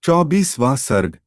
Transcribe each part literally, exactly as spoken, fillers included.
चौबीसवां सर्ग।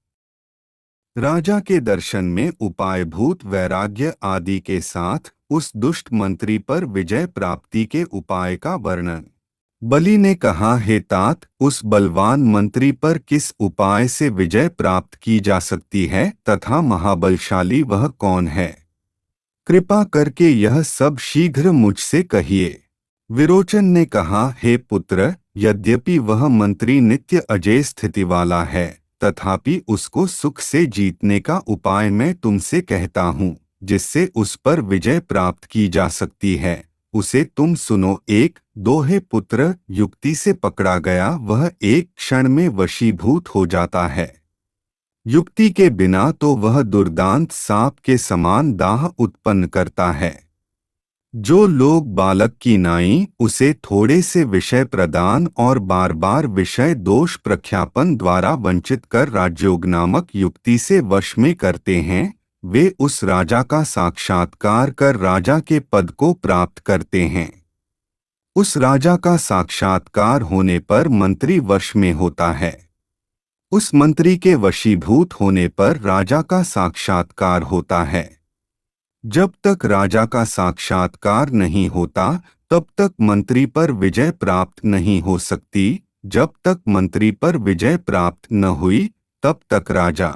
राजा के दर्शन में उपायभूत वैराग्य आदि के साथ उस दुष्ट मंत्री पर विजय प्राप्ति के उपाय का वर्णन। बलि ने कहा, हे तात, उस बलवान मंत्री पर किस उपाय से विजय प्राप्त की जा सकती है तथा महाबलशाली वह कौन है? कृपा करके यह सब शीघ्र मुझसे कहिए। विरोचन ने कहा, हे पुत्र, यद्यपि वह मंत्री नित्य अजय स्थिति वाला है, तथापि उसको सुख से जीतने का उपाय मैं तुमसे कहता हूँ, जिससे उस पर विजय प्राप्त की जा सकती है। उसे तुम सुनो। एक दो हे पुत्र, युक्ति से पकड़ा गया वह एक क्षण में वशीभूत हो जाता है। युक्ति के बिना तो वह दुर्दांत सांप के समान दाह उत्पन्न करता है। जो लोग बालक की नाई उसे थोड़े से विषय प्रदान और बार बार विषय दोष प्रख्यापन द्वारा वंचित कर राजयोग नामक युक्ति से वश में करते हैं, वे उस राजा का साक्षात्कार कर राजा के पद को प्राप्त करते हैं। उस राजा का साक्षात्कार होने पर मंत्री वश में होता है। उस मंत्री के वशीभूत होने पर राजा का साक्षात्कार होता है। जब तक राजा का साक्षात्कार नहीं होता, तब तक मंत्री पर विजय प्राप्त नहीं हो सकती। जब तक मंत्री पर विजय प्राप्त न हुई, तब तक राजा।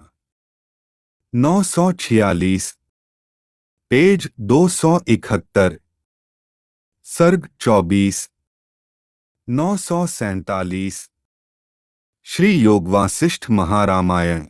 नौ सौ छियालीस, पेज दो सौ इकहत्तर। सर्ग चौबीस। नौ सौ सैंतालीस। श्री योग वासिष्ठ महारामायण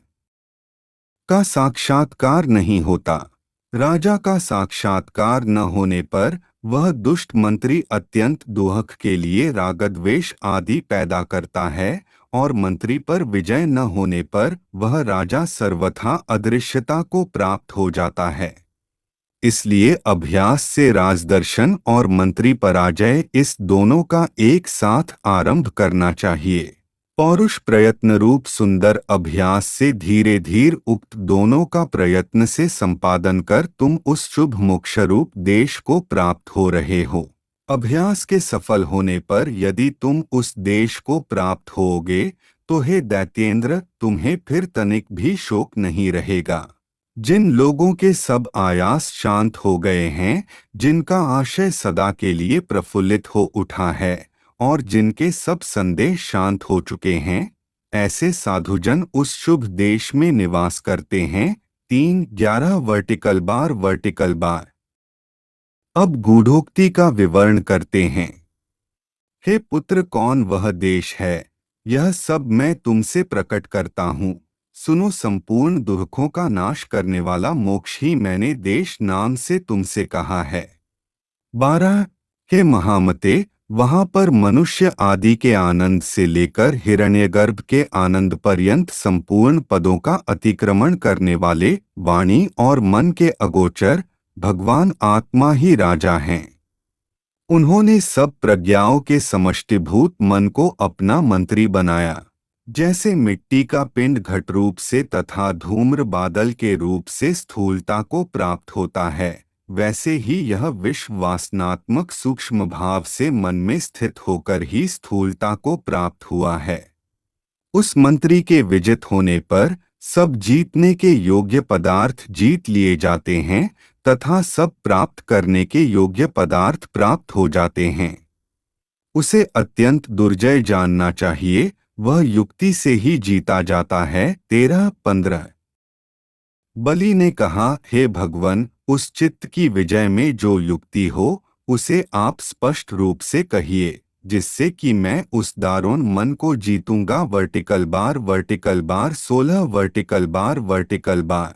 का साक्षात्कार नहीं होता। राजा का साक्षात्कार न होने पर वह दुष्ट मंत्री अत्यंत दुहक के लिए रागद्वेष आदि पैदा करता है, और मंत्री पर विजय न होने पर वह राजा सर्वथा अदृश्यता को प्राप्त हो जाता है। इसलिए अभ्यास से राजदर्शन और मंत्री पराजय, इस दोनों का एक साथ आरंभ करना चाहिए। पौरुष प्रयत्न रूप सुंदर अभ्यास से धीरे धीरे उक्त दोनों का प्रयत्न से संपादन कर तुम उस शुभ मोक्ष रूप देश को प्राप्त हो रहे हो। अभ्यास के सफल होने पर यदि तुम उस देश को प्राप्त होगे, तो हे दैत्येंद्र, तुम्हें फिर तनिक भी शोक नहीं रहेगा। जिन लोगों के सब आयास शांत हो गए हैं, जिनका आशय सदा के लिए प्रफुल्लित हो उठा है, और जिनके सब संदेह शांत हो चुके हैं, ऐसे साधुजन उस शुभ देश में निवास करते हैं। तीन ग्यारह वर्टिकल बार वर्टिकल बार। अब गूढ़ोक्ति का विवरण करते हैं। हे पुत्र, कौन वह देश है, यह सब मैं तुमसे प्रकट करता हूँ। सुनो, संपूर्ण दुखों का नाश करने वाला मोक्ष ही मैंने देश नाम से तुमसे कहा है। बारह हे महामते, वहां पर मनुष्य आदि के आनंद से लेकर हिरण्यगर्भ के आनंद पर्यंत संपूर्ण पदों का अतिक्रमण करने वाले वाणी और मन के अगोचर भगवान आत्मा ही राजा हैं। उन्होंने सब प्रज्ञाओं के समष्टिभूत मन को अपना मंत्री बनाया। जैसे मिट्टी का पिंड घट रूप से तथा धूम्र बादल के रूप से स्थूलता को प्राप्त होता है, वैसे ही यह विश्व वासनात्मक सूक्ष्म भाव से मन में स्थित होकर ही स्थूलता को प्राप्त हुआ है। उस मंत्री के विजित होने पर सब जीतने के योग्य पदार्थ जीत लिए जाते हैं तथा सब प्राप्त करने के योग्य पदार्थ प्राप्त हो जाते हैं। उसे अत्यंत दुर्जय जानना चाहिए, वह युक्ति से ही जीता जाता है। तेरह पंद्रह। बलि ने कहा, हे भगवन, उस चित्त की विजय में जो युक्ति हो, उसे आप स्पष्ट रूप से कहिए, जिससे कि मैं उस दारुण मन को जीतूंगा। वर्टिकल बार वर्टिकल बार सोलह vertical bar vertical bar.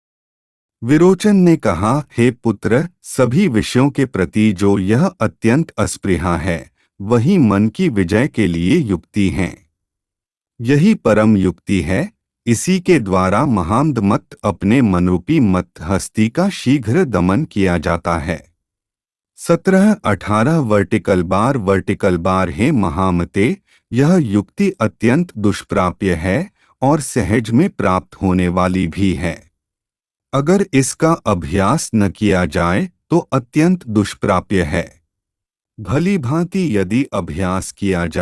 Virochan ने कहा, हे पुत्र, सभी विषयों के प्रति जो यह अत्यंत अस्पृहा है, वही मन की विजय के लिए युक्ति है। यही परम युक्ति है। इसी के द्वारा महामद मत अपने मनरूपी मत हस्ती का शीघ्र दमन किया जाता है। सत्रह अठारह वर्टिकल बार वर्टिकल बार। हे महामते, यह युक्ति अत्यंत दुष्प्राप्य है और सहज में प्राप्त होने वाली भी है। अगर इसका अभ्यास न किया जाए तो अत्यंत दुष्प्राप्य है। भली भांति यदि अभ्यास किया जाए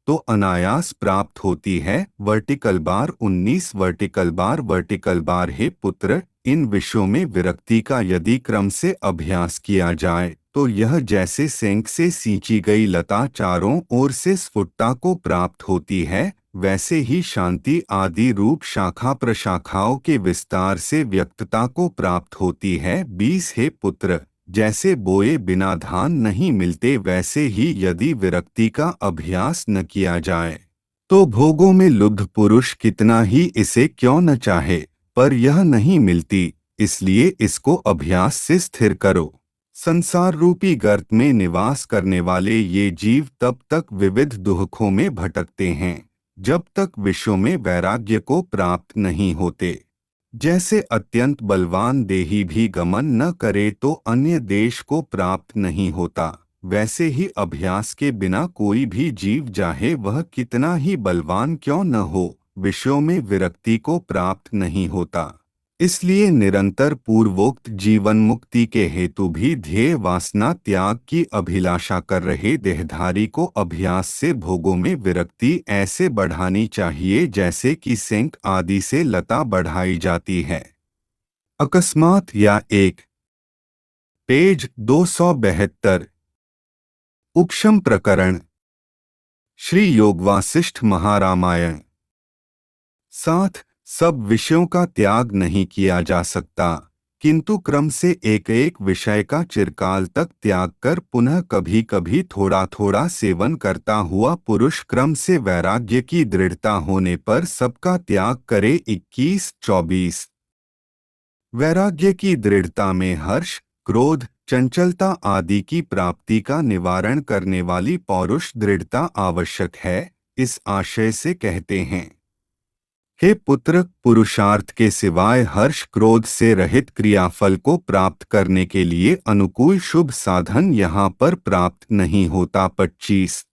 तो अनायास प्राप्त होती है। वर्टिकल बार उन्नीस वर्टिकल बार वर्टिकल बार हे पुत्र, इन विषयों में विरक्ति का यदि क्रम से अभ्यास किया जाए तो यह जैसे सेंक से सींची गई लता चारों ओर से स्फुटता को प्राप्त होती है, वैसे ही शांति आदि रूप शाखा प्रशाखाओं के विस्तार से व्यक्तता को प्राप्त होती है। बीस हे पुत्र, जैसे बोए बिना धान नहीं मिलते, वैसे ही यदि विरक्ति का अभ्यास न किया जाए तो भोगों में लुब्ध पुरुष कितना ही इसे क्यों न चाहे, पर यह नहीं मिलती, इसलिए इसको अभ्यास से स्थिर करो। संसार रूपी गर्त में निवास करने वाले ये जीव तब तक विविध दुखों में भटकते हैं जब तक विषयों में वैराग्य को प्राप्त नहीं होते। जैसे अत्यंत बलवान देही भी गमन न करे तो अन्य देश को प्राप्त नहीं होता, वैसे ही अभ्यास के बिना कोई भी जीव चाहे वह कितना ही बलवान क्यों न हो, विषयों में विरक्ति को प्राप्त नहीं होता। इसलिए निरंतर पूर्वोक्त जीवन मुक्ति के हेतु भी ध्येय वासना त्याग की अभिलाषा कर रहे देहधारी को अभ्यास से भोगों में विरक्ति ऐसे बढ़ानी चाहिए जैसे कि सेंक आदि से लता बढ़ाई जाती है। अकस्मात या एक पेज दो सौ बहत्तर उपशम प्रकरण श्री योगवासिष्ठ महारामायण। साथ सब विषयों का त्याग नहीं किया जा सकता, किंतु क्रम से एक एक विषय का चिरकाल तक त्याग कर पुनः कभी कभी थोड़ा थोड़ा सेवन करता हुआ पुरुष क्रम से वैराग्य की दृढ़ता होने पर सबका त्याग करे। इक्कीस चौबीस वैराग्य की दृढ़ता में हर्ष, क्रोध, चंचलता आदि की प्राप्ति का निवारण करने वाली पौरुष दृढ़ता आवश्यक है। इस आशय से कहते हैं, हे पुत्र, पुरुषार्थ के सिवाय हर्ष क्रोध से रहित क्रियाफल को प्राप्त करने के लिए अनुकूल शुभ साधन यहाँ पर प्राप्त नहीं होता। पच्चीस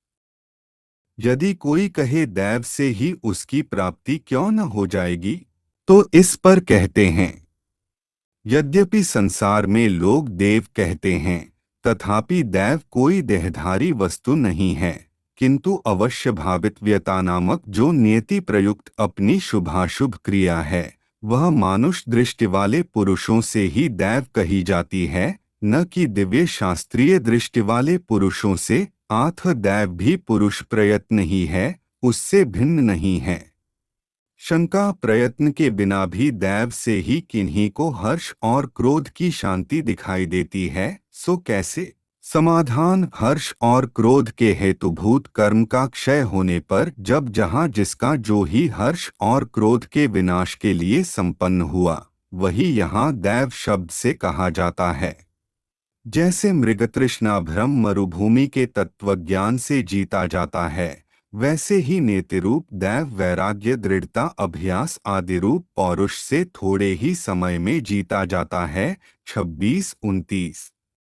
यदि कोई कहे दैव से ही उसकी प्राप्ति क्यों न हो जाएगी, तो इस पर कहते हैं, यद्यपि संसार में लोग देव कहते हैं, तथापि दैव कोई देहधारी वस्तु नहीं है, किंतु अवश्य भावित व्यता नामक जो नियति प्रयुक्त अपनी शुभाशुभ क्रिया है, वह मानुष दृष्टि वाले पुरुषों से ही दैव कही जाती है, न कि दिव्य शास्त्रीय दृष्टि वाले पुरुषों से। आथ दैव भी पुरुष प्रयत्न ही है, उससे भिन्न नहीं है। शंका प्रयत्न के बिना भी दैव से ही किन्हीं को हर्ष और क्रोध की शांति दिखाई देती है, सो कैसे? समाधान, हर्ष और क्रोध के हेतुभूत कर्म का क्षय होने पर जब जहाँ जिसका जो ही हर्ष और क्रोध के विनाश के लिए संपन्न हुआ, वही यहाँ दैव शब्द से कहा जाता है। जैसे मृगतृष्णा भ्रम मरुभूमि के तत्वज्ञान से जीता जाता है, वैसे ही नेतिरूप दैव वैराग्य दृढ़ता अभ्यास आदि रूप पौरुष से थोड़े ही समय में जीता जाता है। छब्बीस उनतीस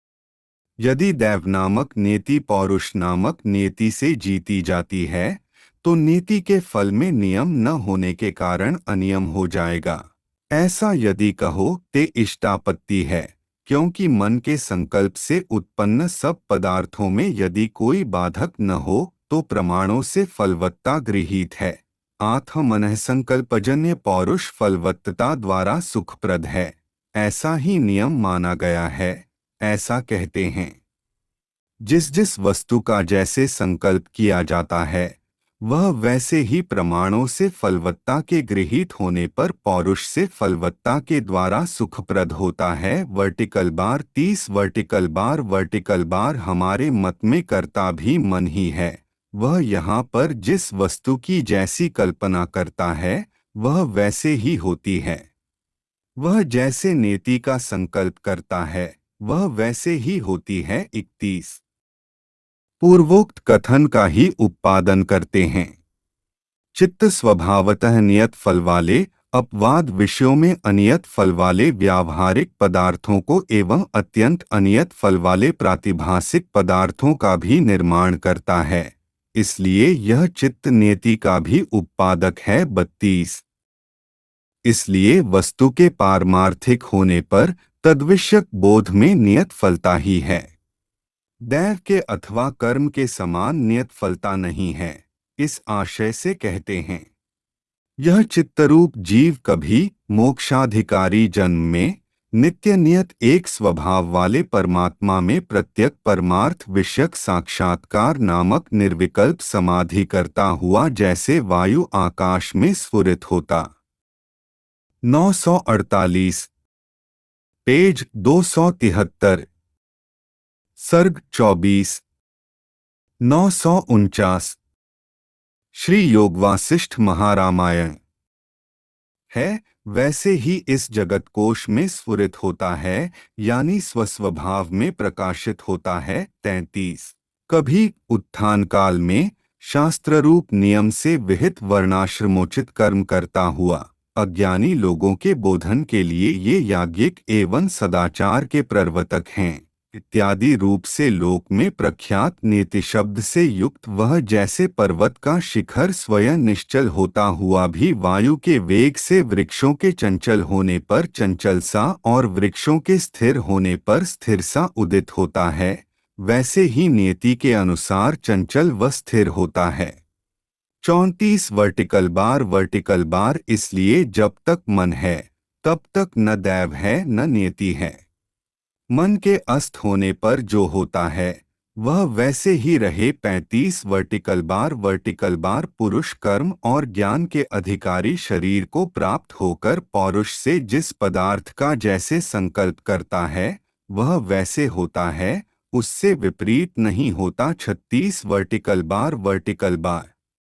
यदि दैव नामक नेति पौरुष नामक नेति से जीती जाती है, तो नीति के फल में नियम न होने के कारण अनियम हो जाएगा। ऐसा यदि कहो ते इष्टापत्ति है, क्योंकि मन के संकल्प से उत्पन्न सब पदार्थों में यदि कोई बाधक न हो तो प्रमाणों से फलवत्ता गृहीत है। आत्म मनः संकल्पजन्य पौरुष फलवत्तता द्वारा सुखप्रद है, ऐसा ही नियम माना गया है। ऐसा कहते हैं, जिस जिस वस्तु का जैसे संकल्प किया जाता है, वह वैसे ही प्रमाणों से फलवत्ता के गृहीत होने पर पौरुष से फलवत्ता के द्वारा सुखप्रद होता है। वर्टिकल बार तीस वर्टिकल बार वर्टिकल बार हमारे मत में कर्ता भी मन ही है। वह यहाँ पर जिस वस्तु की जैसी कल्पना करता है, वह वैसे ही होती है। वह जैसे नेति का संकल्प करता है, वह वैसे ही होती है। इकतीस पूर्वोक्त कथन का ही उत्पादन करते हैं। चित्त स्वभावतः नियत फल वाले, अपवाद विषयों में अनियत फल वाले व्यावहारिक पदार्थों को एवं अत्यंत अनियत फल वाले प्रातिभासिक पदार्थों का भी निर्माण करता है, इसलिए यह चित्त नियति का भी उत्पादक है। बत्तीस इसलिए वस्तु के पारमार्थिक होने पर तद्विषयक बोध में नियत फलता ही है। दैव के अथवा कर्म के समान नियत फलता नहीं है। इस आशय से कहते हैं, यह चित्तरूप जीव कभी मोक्षाधिकारी जन्म में नित्य नियत एक स्वभाव वाले परमात्मा में प्रत्यक परमार्थ विषयक साक्षात्कार नामक निर्विकल्प समाधि करता हुआ जैसे वायु आकाश में स्फुरित होता। नौ सौ अड़तालीस, पेज दो सौ तिहत्तर, सर्ग चौबीस, नौ सौ उनचास, श्री योगवासिष्ठ महारामायण है, वैसे ही इस जगत कोश में स्फुरित होता है, यानी स्वस्वभाव में प्रकाशित होता है। तैंतीस, कभी उत्थान काल में शास्त्ररूप नियम से विहित वर्णाश्रमोचित कर्म करता हुआ अज्ञानी लोगों के बोधन के लिए ये याज्ञिक एवं सदाचार के प्रवर्तक हैं इत्यादि रूप से लोक में प्रख्यात नीति शब्द से युक्त वह जैसे पर्वत का शिखर स्वयं निश्चल होता हुआ भी वायु के वेग से वृक्षों के चंचल होने पर चंचल सा और वृक्षों के स्थिर होने पर स्थिर सा उदित होता है, वैसे ही नियति के अनुसार चंचल व स्थिर होता है। चौंतीस, वर्टिकल बार वर्टिकल बार इसलिए जब तक मन है तब तक न दैव है न नियति है। मन के अस्त होने पर जो होता है वह वैसे ही रहे। पैंतीस, वर्टिकल बार वर्टिकल बार पुरुष कर्म और ज्ञान के अधिकारी शरीर को प्राप्त होकर पौरुष से जिस पदार्थ का जैसे संकल्प करता है वह वैसे होता है, उससे विपरीत नहीं होता। छत्तीस, वर्टिकल बार वर्टिकल बार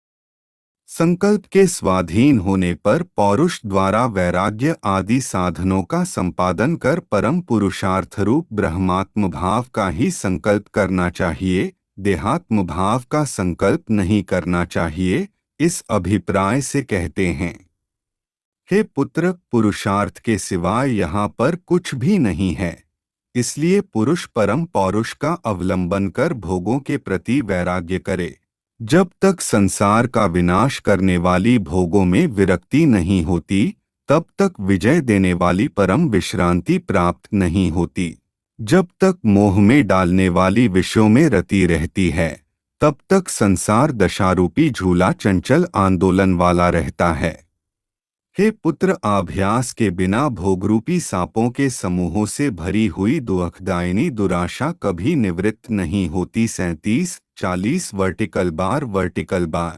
संकल्प के स्वाधीन होने पर पौरुष द्वारा वैराग्य आदि साधनों का संपादन कर परम पुरुषार्थ रूप ब्रह्मात्म भाव का ही संकल्प करना चाहिए, देहात्म भाव का संकल्प नहीं करना चाहिए। इस अभिप्राय से कहते हैं, हे पुत्र, पुरुषार्थ के सिवाय यहाँ पर कुछ भी नहीं है, इसलिए पुरुष परम पौरुष का अवलंबन कर भोगों के प्रति वैराग्य करे। जब तक संसार का विनाश करने वाली भोगों में विरक्ति नहीं होती तब तक विजय देने वाली परम विश्रांति प्राप्त नहीं होती। जब तक मोह में डालने वाली विषयों में रति रहती है तब तक संसार दशारूपी झूला चंचल आंदोलन वाला रहता है। हे पुत्र, अभ्यास के बिना भोगरूपी सांपों के समूहों से भरी हुई दुखदायिनी दुराशा कभी निवृत्त नहीं होती। सैंतीस, चालीस, वर्टिकल बार वर्टिकल बार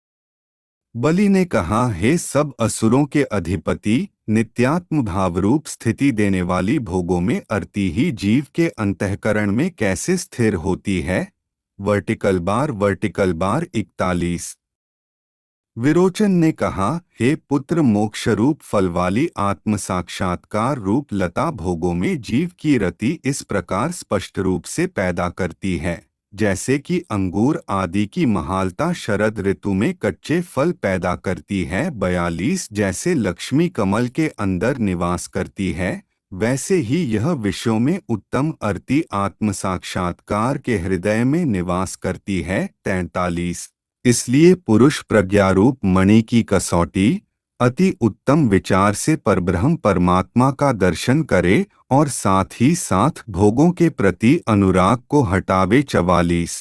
बलि ने कहा, हे सब असुरों के अधिपति, नित्यात्म भावरूप स्थिति देने वाली भोगों में अर्ति ही जीव के अंतःकरण में कैसे स्थिर होती है। वर्टिकल बार वर्टिकल बार इकतालीस, विरोचन ने कहा, हे पुत्र, मोक्ष रूप फल वाली आत्म साक्षात्कार रूप लता भोगों में जीव की रति इस प्रकार स्पष्ट रूप से पैदा करती है जैसे कि अंगूर आदि की महालता शरद ऋतु में कच्चे फल पैदा करती है। बयालीस, जैसे लक्ष्मी कमल के अंदर निवास करती है वैसे ही यह विषयों में उत्तम अर्ति आत्म साक्षात्कार के हृदय में निवास करती है। तैंतालीस, इसलिए पुरुष प्रज्ञारूप मणि की कसौटी अति उत्तम विचार से परब्रह्म परमात्मा का दर्शन करे और साथ ही साथ भोगों के प्रति अनुराग को हटावे। चवालीस,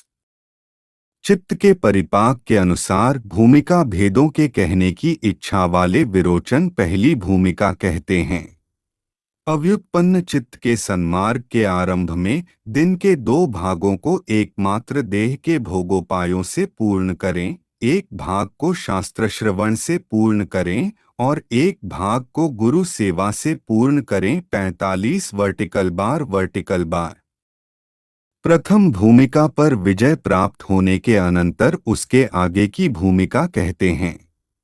चित्त के परिपाक के अनुसार भूमिका भेदों के कहने की इच्छा वाले विरोचन पहली भूमिका कहते हैं। अव्युत्पन्न चित्त के सन्मार्ग के आरंभ में दिन के दो भागों को एकमात्र देह के भोगोपायों से पूर्ण करें, एक भाग को शास्त्र श्रवण से पूर्ण करें और एक भाग को गुरु सेवा से पूर्ण करें। पैंतालीस, वर्टिकल बार वर्टिकल बार प्रथम भूमिका पर विजय प्राप्त होने के अनंतर उसके आगे की भूमिका कहते हैं।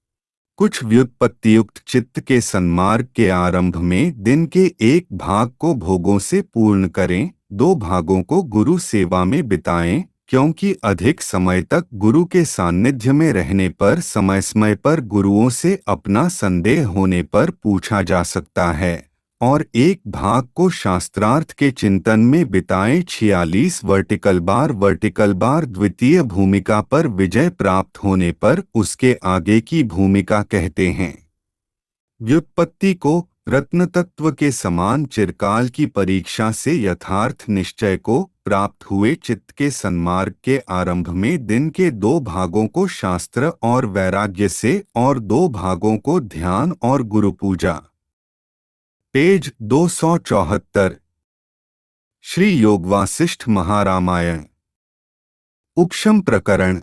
कुछ व्युत्पत्तियुक्त चित्त के सन्मार्ग के आरंभ में दिन के एक भाग को भोगों से पूर्ण करें, दो भागों को गुरु सेवा में बिताएं, क्योंकि अधिक समय तक गुरु के सान्निध्य में रहने पर समय समय पर गुरुओं से अपना संदेह होने पर पूछा जा सकता है, और एक भाग को शास्त्रार्थ के चिंतन में बिताएं। छियालीस, वर्टिकल बार वर्टिकल बार द्वितीय भूमिका पर विजय प्राप्त होने पर उसके आगे की भूमिका कहते हैं। व्युत्पत्ति को रत्नतत्व के समान चिरकाल की परीक्षा से यथार्थ निश्चय को प्राप्त हुए चित्त के सन्मार्ग के आरंभ में दिन के दो भागों को शास्त्र और वैराग्य से और दो भागों को ध्यान और गुरु पूजा। पेज दो सौ चौहत्तर। श्री योग वासिष्ठ महारामायण उपशम प्रकरण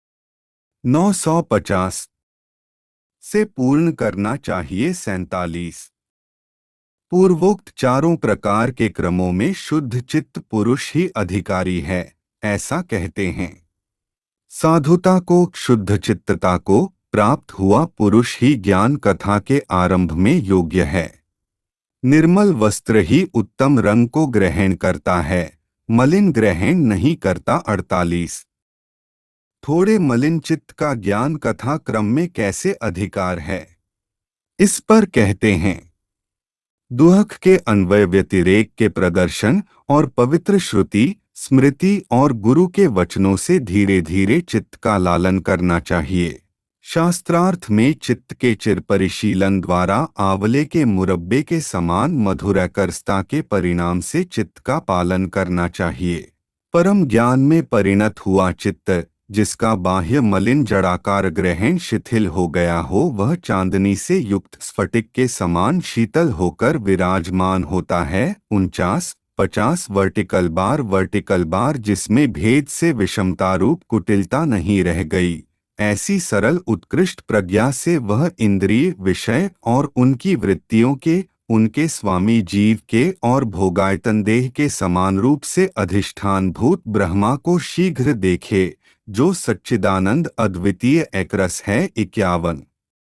नौ सौ पचास से पूर्ण करना चाहिए। सैंतालीस। पूर्वोक्त चारों प्रकार के क्रमों में शुद्ध चित्त पुरुष ही अधिकारी है, ऐसा कहते हैं। साधुता को, शुद्ध चित्तता को प्राप्त हुआ पुरुष ही ज्ञान कथा के आरंभ में योग्य है। निर्मल वस्त्र ही उत्तम रंग को ग्रहण करता है, मलिन ग्रहण नहीं करता। अड़तालीस। थोड़े मलिन चित्त का ज्ञान कथा क्रम में कैसे अधिकार है, इस पर कहते हैं। दुहक के अन्वय व्यतिरेक के प्रदर्शन और पवित्र श्रुति, स्मृति और गुरु के वचनों से धीरे धीरे चित्त का लालन करना चाहिए। शास्त्रार्थ में चित्त के चिर परिशीलन द्वारा आंवले के मुरब्बे के समान मधुरकरस्ता के परिणाम से चित्त का पालन करना चाहिए। परम ज्ञान में परिणत हुआ चित्त, जिसका बाह्य मलिन जड़ाकार ग्रहण शिथिल हो गया हो, वह चांदनी से युक्त स्फटिक के समान शीतल होकर विराजमान होता है। उनचास पचास वर्टिकल बार वर्टिकल बार जिसमें भेद से विषमता रूप कुटिलता नहीं रह गई, ऐसी सरल उत्कृष्ट प्रज्ञा से वह इंद्रिय विषय और उनकी वृत्तियों के, उनके स्वामी जीव के और भोगायतन देह के समान रूप से अधिष्ठान भूत ब्रह्मा को शीघ्र देखे, जो सच्चिदानंद अद्वितीय एकरस है। इक्यावन।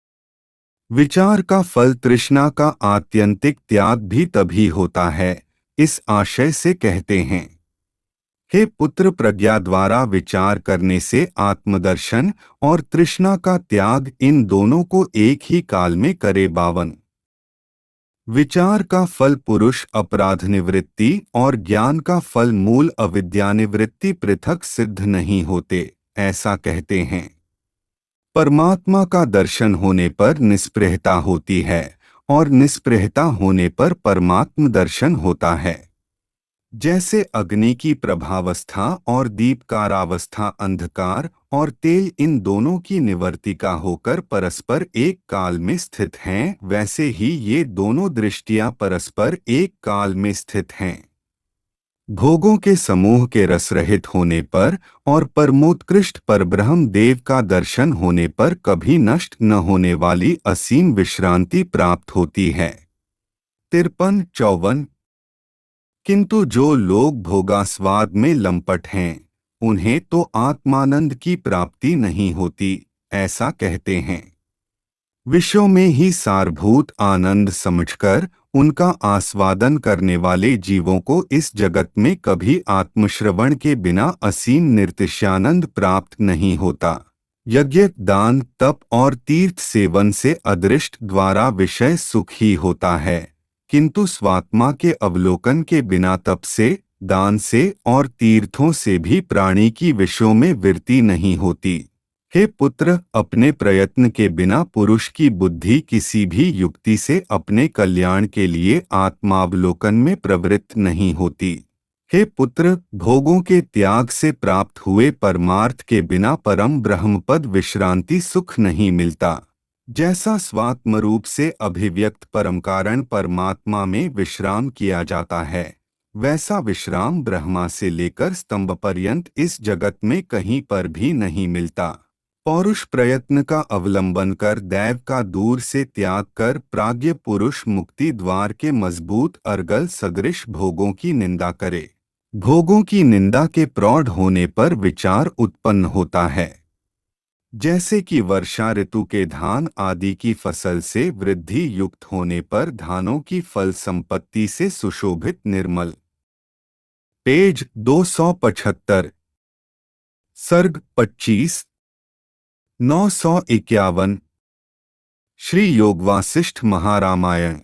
विचार का फल तृष्णा का आत्यंतिक त्याग भी तभी होता है, इस आशय से कहते हैं। हे पुत्र, प्रज्ञा द्वारा विचार करने से आत्मदर्शन और तृष्णा का त्याग, इन दोनों को एक ही काल में करे। बावन। विचार का फल पुरुष अपराध निवृत्ति और ज्ञान का फल मूल अविद्या निवृत्ति पृथक सिद्ध नहीं होते, ऐसा कहते हैं। परमात्मा का दर्शन होने पर निस्पृहता होती है और निस्पृहता होने पर परमात्म दर्शन होता है। जैसे अग्नि की प्रभावस्था और दीपकारावस्था अंधकार और तेल इन दोनों की निवर्तिका होकर परस्पर एक काल में स्थित हैं, वैसे ही ये दोनों दृष्टियां परस्पर एक काल में स्थित हैं। भोगों के समूह के रसरहित होने पर और परमोत्कृष्ट परब्रह्म देव का दर्शन होने पर कभी नष्ट न होने वाली असीम विश्रांति प्राप्त होती है। तिरपन चौवन। किंतु जो लोग भोगास्वाद में लंपट हैं, उन्हें तो आत्मानंद की प्राप्ति नहीं होती, ऐसा कहते हैं। विषयों में ही सारभूत आनंद समझकर उनका आस्वादन करने वाले जीवों को इस जगत में कभी आत्मश्रवण के बिना असीम निर्तिशयानंद प्राप्त नहीं होता। यज्ञ, दान, तप और तीर्थ सेवन से अदृष्ट द्वारा विषय सुख ही होता है, किंतु स्वात्मा के अवलोकन के बिना तप से, दान से और तीर्थों से भी प्राणी की विषयों में वृत्ति नहीं होती। हे पुत्र, अपने प्रयत्न के बिना पुरुष की बुद्धि किसी भी युक्ति से अपने कल्याण के लिए आत्मावलोकन में प्रवृत्त नहीं होती। हे पुत्र, भोगों के त्याग से प्राप्त हुए परमार्थ के बिना परम ब्रह्मपद विश्रांति सुख नहीं मिलता। जैसा स्वात्म रूप से अभिव्यक्त परमकारण परमात्मा में विश्राम किया जाता है, वैसा विश्राम ब्रह्मा से लेकर स्तंभ पर्यंत इस जगत में कहीं पर भी नहीं मिलता। पौरुष प्रयत्न का अवलंबन कर दैव का दूर से त्याग कर प्राज्ञ पुरुष मुक्ति द्वार के मजबूत अर्गल सदृश भोगों की निंदा करे। भोगों की निंदा के प्रौढ़ होने पर विचार उत्पन्न होता है। जैसे कि वर्षा ऋतु के धान आदि की फसल से वृद्धि युक्त होने पर धानों की फल संपत्ति से सुशोभित निर्मल। पेज दो सौ पचहत्तर। सर्ग पच्चीस। नौ सौ इक्यावन। श्री योग वासिष्ठ महारामायण।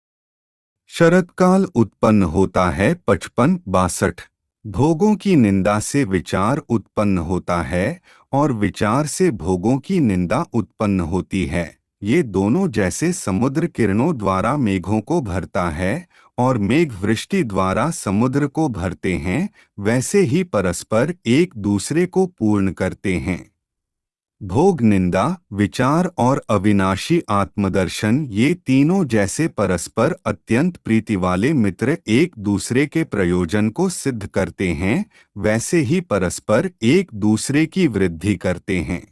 शरदकाल उत्पन्न होता है। पचपन बासठ। भोगों की निंदा से विचार उत्पन्न होता है और विचार से भोगों की निंदा उत्पन्न होती है। ये दोनों जैसे समुद्र किरणों द्वारा मेघों को भरता है और मेघ वृष्टि द्वारा समुद्र को भरते हैं, वैसे ही परस्पर एक दूसरे को पूर्ण करते हैं। भोग, निंदा, विचार और अविनाशी आत्मदर्शन, ये तीनों जैसे परस्पर अत्यंत प्रीति वाले मित्र एक दूसरे के प्रयोजन को सिद्ध करते हैं, वैसे ही परस्पर एक दूसरे की वृद्धि करते हैं।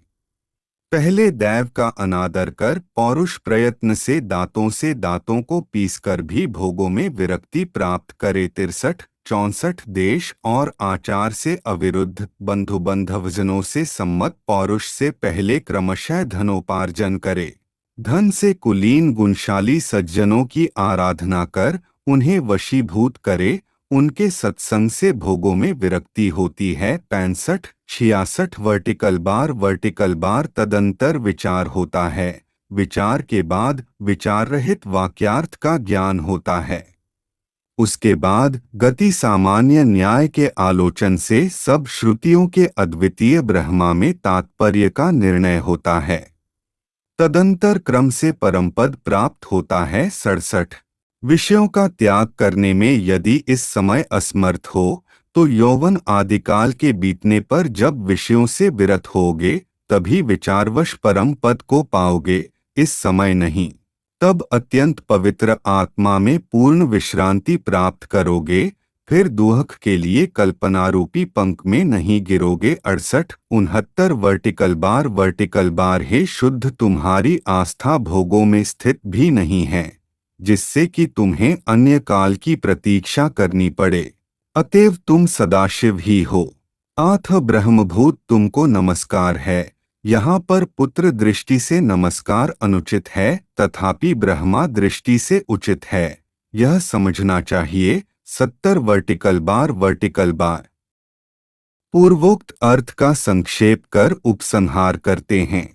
पहले दैव का अनादर कर पौरुष प्रयत्न से दांतों से दांतों को पीसकर भी भोगों में विरक्ति प्राप्त करे। तिरसठ चौसठ देश और आचार से अविरुद्ध बंधु बंधवजनों से सम्मत पौरुष से पहले क्रमशः धनोपार्जन करे। धन से कुलीन गुणशाली सज्जनों की आराधना कर उन्हें वशीभूत करे। उनके सत्संग से भोगों में विरक्ति होती है। पैंसठ छियासठ वर्टिकल बार वर्टिकल बार तदंतर विचार होता है। विचार के बाद विचार रहित वाक्यार्थ का ज्ञान होता है। उसके बाद गति सामान्य न्याय के आलोचन से सब श्रुतियों के अद्वितीय ब्रह्मा में तात्पर्य का निर्णय होता है। तदंतर क्रम से परमपद प्राप्त होता है। सड़सठ विषयों का त्याग करने में यदि इस समय असमर्थ हो तो यौवन आदिकाल के बीतने पर जब विषयों से विरत होगे तभी विचारवश परम पद को पाओगे, इस समय नहीं। तब अत्यंत पवित्र आत्मा में पूर्ण विश्रांति प्राप्त करोगे, फिर दुहक के लिए कल्पनारूपी पंख में नहीं गिरोगे। अड़सठ उनहत्तर वर्टिकल बार वर्टिकल बार हे शुद्ध, तुम्हारी आस्था भोगों में स्थित भी नहीं है जिससे कि तुम्हें अन्य काल की प्रतीक्षा करनी पड़े, अतएव तुम सदाशिव ही हो। आथ ब्रह्मभूत तुमको नमस्कार है। यहाँ पर पुत्र दृष्टि से नमस्कार अनुचित है, तथापि ब्रह्मा दृष्टि से उचित है, यह समझना चाहिए। सत्तर वर्टिकल बार वर्टिकल बार पूर्वोक्त अर्थ का संक्षेप कर उपसंहार करते हैं।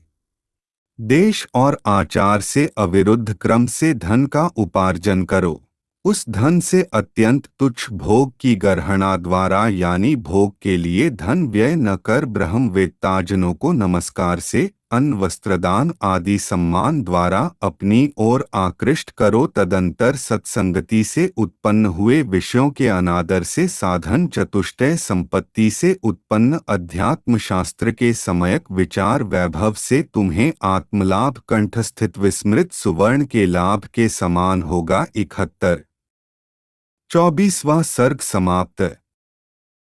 देश और आचार से अविरुद्ध क्रम से धन का उपार्जन करो। उस धन से अत्यंत तुच्छ भोग की गर्हणा द्वारा यानी भोग के लिए धन व्यय न कर ब्रह्मवेत्ताजनों को नमस्कार से अन्न वस्त्रदान आदि सम्मान द्वारा अपनी ओर आकृष्ट करो। तदंतर सत्संगति से उत्पन्न हुए विषयों के अनादर से साधन चतुष्टय संपत्ति से उत्पन्न अध्यात्म शास्त्र के समयक विचार वैभव से तुम्हें आत्मलाभ कंठस्थित विस्मृत सुवर्ण के लाभ के समान होगा। इकहत्तर चौबीसवां सर्ग समाप्त।